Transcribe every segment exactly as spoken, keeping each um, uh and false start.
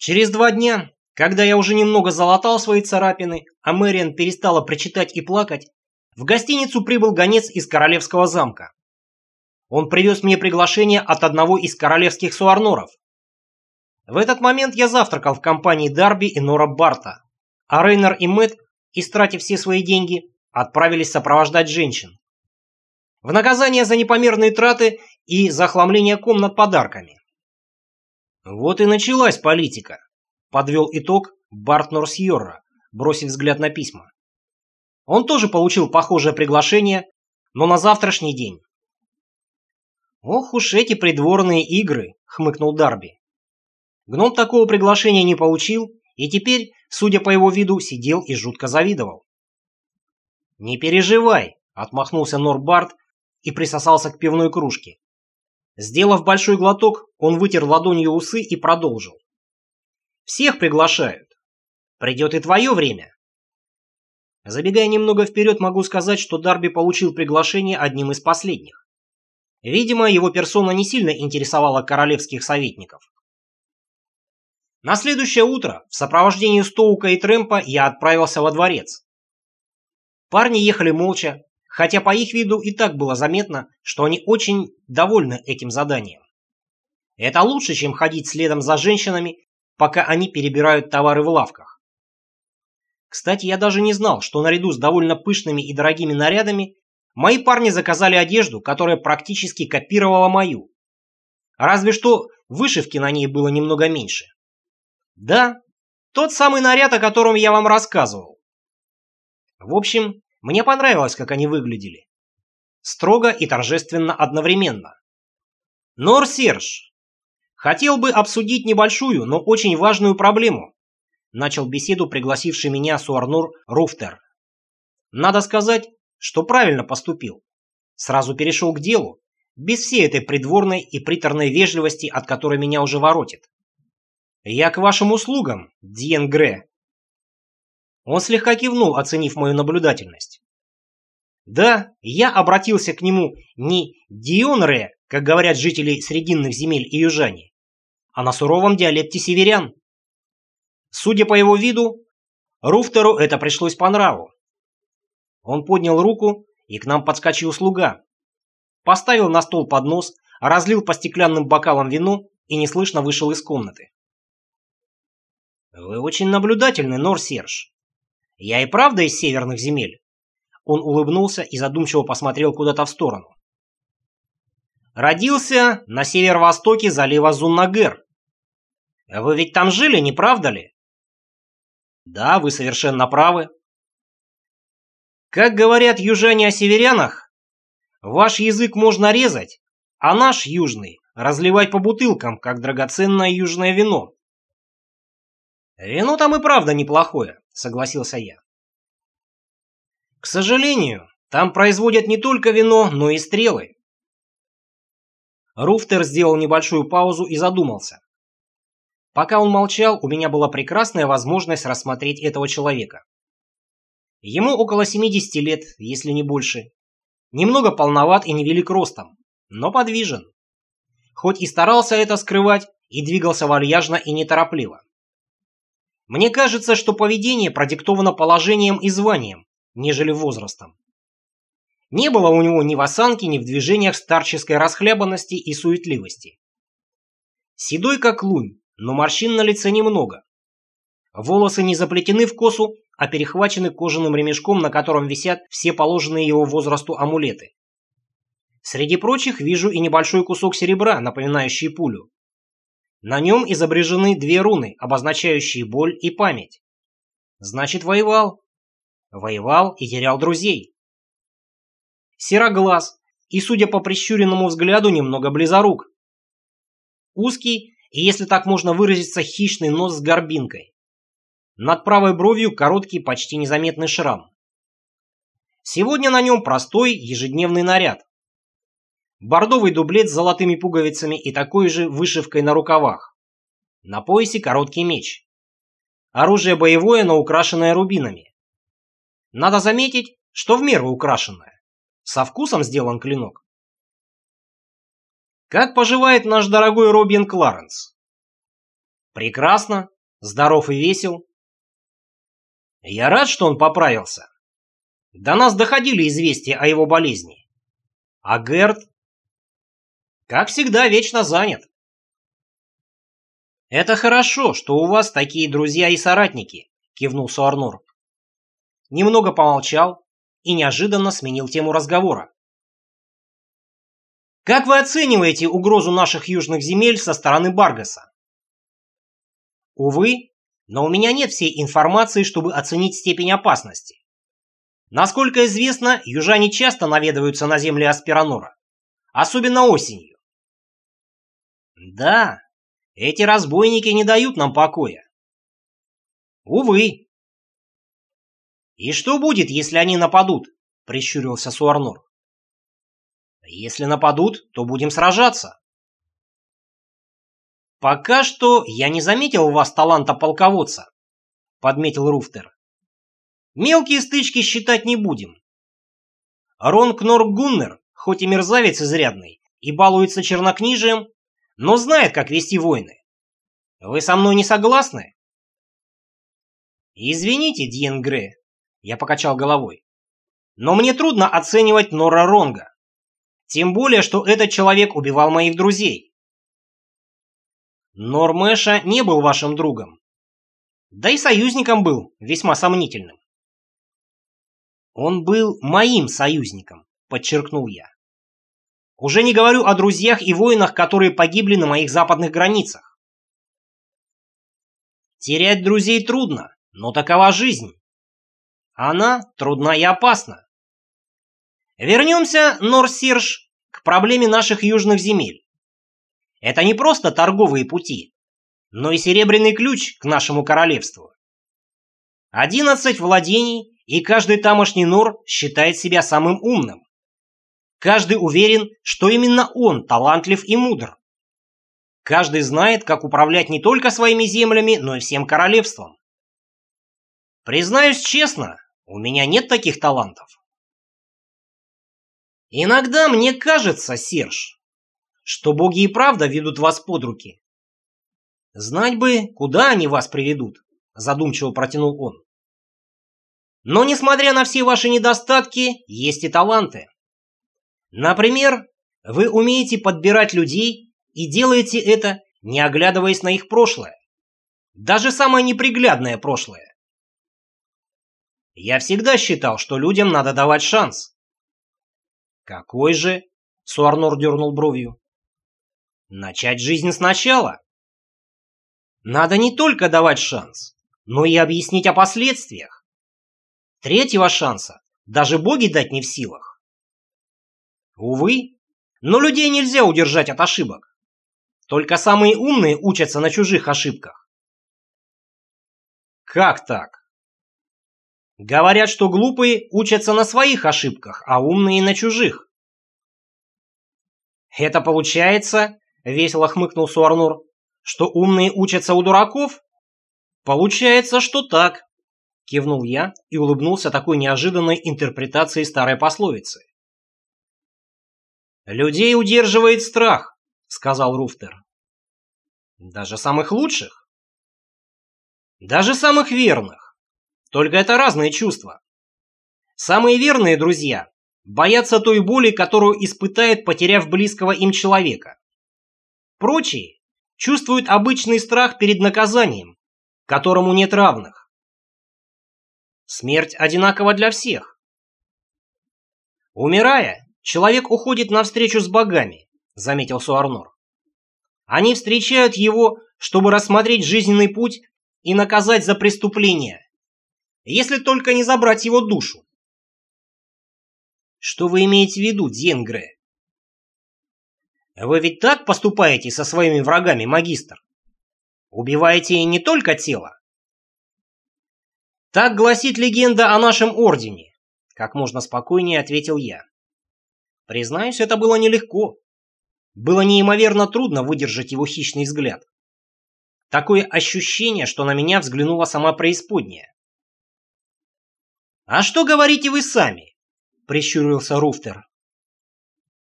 Через два дня, когда я уже немного залатал свои царапины, а Мэриан перестала причитать и плакать, в гостиницу прибыл гонец из королевского замка. Он привез мне приглашение от одного из королевских суарноров. В этот момент я завтракал в компании Дарби и Нора Барта, а Рейнер и Мэтт, истратив все свои деньги, отправились сопровождать женщин. В наказание за непомерные траты и захламление комнат подарками. Вот и началась политика, подвел итог Барт Норсьерра, бросив взгляд на письма. Он тоже получил похожее приглашение, но на завтрашний день. «Ох уж эти придворные игры», — хмыкнул Дарби. Гном такого приглашения не получил, и теперь, судя по его виду, сидел и жутко завидовал. «Не переживай», — отмахнулся Норбарт и присосался к пивной кружке. Сделав большой глоток, он вытер ладонью усы и продолжил. «Всех приглашают. Придет и твое время». Забегая немного вперед, могу сказать, что Дарби получил приглашение одним из последних. Видимо, его персона не сильно интересовала королевских советников. На следующее утро в сопровождении Стоука и Трэмпа я отправился во дворец. Парни ехали молча, хотя по их виду и так было заметно, что они очень довольны этим заданием. Это лучше, чем ходить следом за женщинами, пока они перебирают товары в лавках. Кстати, я даже не знал, что наряду с довольно пышными и дорогими нарядами мои парни заказали одежду, которая практически копировала мою. Разве что вышивки на ней было немного меньше. Да, тот самый наряд, о котором я вам рассказывал. В общем, мне понравилось, как они выглядели. Строго и торжественно одновременно. Нор Серж, хотел бы обсудить небольшую, но очень важную проблему. Начал беседу пригласивший меня суарнор Руфтер. Надо сказать, что правильно поступил. Сразу перешел к делу, без всей этой придворной и приторной вежливости, от которой меня уже воротит. «Я к вашим услугам, Дьен Гре». Он слегка кивнул, оценив мою наблюдательность. Да, я обратился к нему не Дион Ре, как говорят жители срединных земель и южане, а на суровом диалекте северян. Судя по его виду, Руфтеру это пришлось по нраву. Он поднял руку, и к нам подскочил слуга. Поставил на стол поднос, разлил по стеклянным бокалам вино и неслышно вышел из комнаты. «Вы очень наблюдательны, Нор Серж. Я и правда из северных земель?» Он улыбнулся и задумчиво посмотрел куда-то в сторону. «Родился на северо-востоке залива Зуннагер. Вы ведь там жили, не правда ли?» «Да, вы совершенно правы. Как говорят южане о северянах, ваш язык можно резать, а наш, южный, разливать по бутылкам, как драгоценное южное вино». «Вино там и правда неплохое», — согласился я. «К сожалению, там производят не только вино, но и стрелы». Руфтер сделал небольшую паузу и задумался. Пока он молчал, у меня была прекрасная возможность рассмотреть этого человека. Ему около семидесяти лет, если не больше. Немного полноват и невелик ростом, но подвижен. Хоть и старался это скрывать, и двигался вальяжно и неторопливо. Мне кажется, что поведение продиктовано положением и званием, нежели возрастом. Не было у него ни в осанке, ни в движениях старческой расхлябанности и суетливости. Седой как лунь, но морщин на лице немного. Волосы не заплетены в косу, а перехвачены кожаным ремешком, на котором висят все положенные его возрасту амулеты. Среди прочих вижу и небольшой кусок серебра, напоминающий пулю. На нем изображены две руны, обозначающие боль и память. Значит, воевал. Воевал и терял друзей. Сероглаз и, судя по прищуренному взгляду, немного близорук. Узкий и, если так можно выразиться, хищный нос с горбинкой. Над правой бровью короткий, почти незаметный шрам. Сегодня на нем простой ежедневный наряд. Бордовый дублет с золотыми пуговицами и такой же вышивкой на рукавах. На поясе короткий меч. Оружие боевое, но украшенное рубинами. Надо заметить, что в меру украшенное. Со вкусом сделан клинок. Как поживает наш дорогой Робин Кларенс? Прекрасно, Здоров и весел. Я рад, что он поправился. До нас доходили известия о его болезни. А Герд? Как всегда, вечно занят. Это хорошо, что у вас такие друзья и соратники, кивнул Суарнур. Немного помолчал и неожиданно сменил тему разговора. Как вы оцениваете угрозу наших южных земель со стороны Баргаса? Увы, но у меня нет всей информации, чтобы оценить степень опасности. Насколько известно, южане часто наведываются на земли Аспиранора, особенно осенью. Да, эти разбойники не дают нам покоя. Увы. И что будет, если они нападут? Прищурился Суарнур. Если нападут, то будем сражаться. Пока что я не заметил у вас таланта полководца, подметил Руфтер. Мелкие стычки считать не будем. Рон Кнорк-Гуннер, хоть и мерзавец изрядный и балуется чернокнижием, но знает, как вести войны. Вы со мной не согласны? Извините, Дьен Гре, я покачал головой, но мне трудно оценивать Норра Ронга. Тем более, что этот человек убивал моих друзей. Нор Мэша не был вашим другом. Да и союзником был весьма сомнительным. Он был моим союзником, подчеркнул я. Уже не говорю о друзьях и воинах, которые погибли на моих западных границах. Терять друзей трудно, но такова жизнь. Она трудна и опасна. Вернемся, Нор-Сирж, к проблеме наших южных земель. Это не просто торговые пути, но и серебряный ключ к нашему королевству. Одиннадцать владений, и каждый тамошний Нор считает себя самым умным. Каждый уверен, что именно он талантлив и мудр. Каждый знает, как управлять не только своими землями, но и всем королевством. Признаюсь честно, у меня нет таких талантов. Иногда мне кажется, Серж, что боги и правда ведут вас под руки. Знать бы, куда они вас приведут, задумчиво протянул он. Но несмотря на все ваши недостатки, есть и таланты. Например, вы умеете подбирать людей и делаете это, не оглядываясь на их прошлое. Даже самое неприглядное прошлое. Я всегда считал, что людям надо давать шанс. Какой же? Суарнор дернул бровью. Начать жизнь сначала. Надо не только давать шанс, но и объяснить о последствиях. Третьего шанса даже боги дать не в силах. Увы, но людей нельзя удержать от ошибок. Только самые умные учатся на чужих ошибках. Как так? Говорят, что глупые учатся на своих ошибках, а умные на чужих. Это получается, весело хмыкнул Суарнор, что умные учатся у дураков? Получается, что так, кивнул я и улыбнулся такой неожиданной интерпретации старой пословицы. Людей удерживает страх, сказал Руфтер. Даже самых лучших? Даже самых верных. Только это разные чувства. Самые верные друзья боятся той боли, которую испытают, потеряв близкого им человека. Прочие чувствуют обычный страх перед наказанием, которому нет равных. Смерть одинакова для всех. Умирая, человек уходит навстречу с богами, заметил Суарнор. Они встречают его, чтобы рассмотреть жизненный путь и наказать за преступление, если только не забрать его душу. Что вы имеете в виду, Дьен Гре? Вы ведь так поступаете со своими врагами, магистр? Убиваете не только тело? Так гласит легенда о нашем ордене, как можно спокойнее ответил я. Признаюсь, это было нелегко. Было неимоверно трудно выдержать его хищный взгляд. Такое ощущение, что на меня взглянула сама преисподняя. «А что говорите вы сами?» — прищурился Руфтер.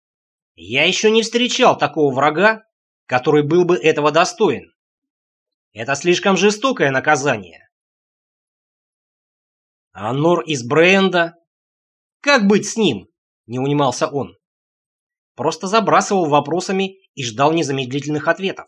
«Я еще не встречал такого врага, который был бы этого достоин. Это слишком жестокое наказание. А Нор из Бренда? Как быть с ним? Не унимался он. Просто забрасывал вопросами и ждал незамедлительных ответов.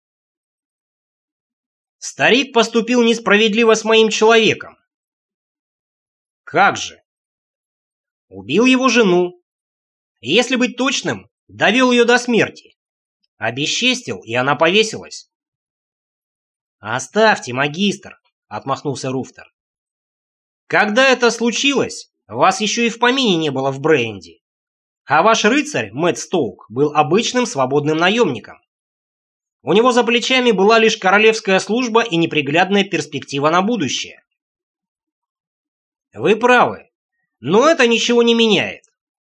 Старик поступил несправедливо с моим человеком. Как же? Убил его жену. Если быть точным, довел ее до смерти. Обесчестил, и она повесилась. «Оставьте, магистр», — отмахнулся Руфтер. «Когда это случилось, вас еще и в помине не было в Бренде. А ваш рыцарь, Мэтт Стоук, был обычным свободным наемником. У него за плечами была лишь королевская служба и неприглядная перспектива на будущее». «Вы правы, но это ничего не меняет».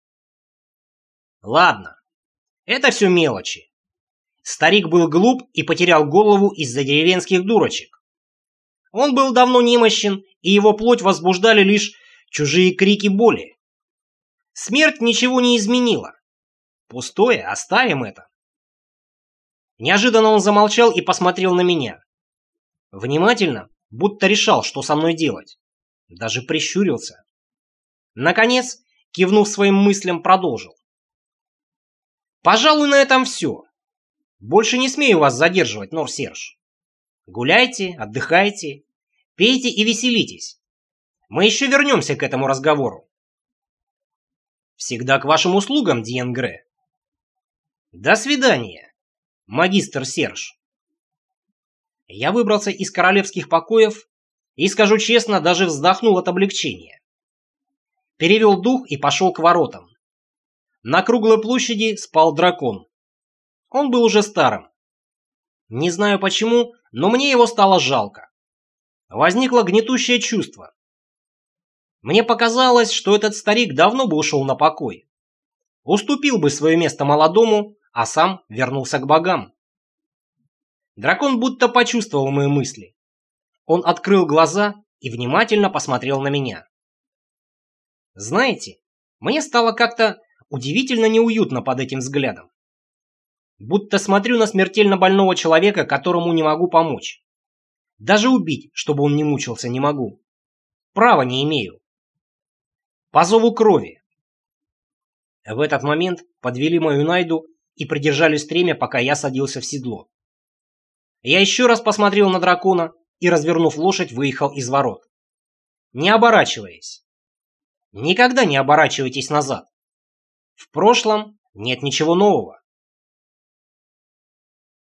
«Ладно, это все мелочи. Старик был глуп и потерял голову из-за деревенских дурочек. Он был давно немощен, и его плоть возбуждали лишь чужие крики боли. Смерть ничего не изменила. Пустое, оставим это». Неожиданно он замолчал и посмотрел на меня. Внимательно, будто решал, что со мной делать. Даже прищурился. Наконец, кивнув своим мыслям, продолжил. «Пожалуй, на этом все. Больше не смею вас задерживать, Нор Серж. Гуляйте, отдыхайте, пейте и веселитесь. Мы еще вернемся к этому разговору». «Всегда к вашим услугам, Диен Гре». «До свидания, магистр Серж». Я выбрался из королевских покоев и, скажу честно, даже вздохнул от облегчения. Перевел дух и пошел к воротам. На круглой площади спал дракон. Он был уже старым. Не знаю почему, но мне его стало жалко. Возникло гнетущее чувство. Мне показалось, что этот старик давно бы ушел на покой. Уступил бы свое место молодому, а сам вернулся к богам. Дракон будто почувствовал мои мысли. Он открыл глаза и внимательно посмотрел на меня. Знаете, мне стало как-то удивительно неуютно под этим взглядом. Будто смотрю на смертельно больного человека, которому не могу помочь. Даже убить, чтобы он не мучился, не могу. Права не имею. По зову крови. В этот момент подвели мою Найду и придержали стремя, пока я садился в седло. Я еще раз посмотрел на дракона и, развернув лошадь, выехал из ворот. Не оборачиваясь. Никогда не оборачивайтесь назад. В прошлом нет ничего нового.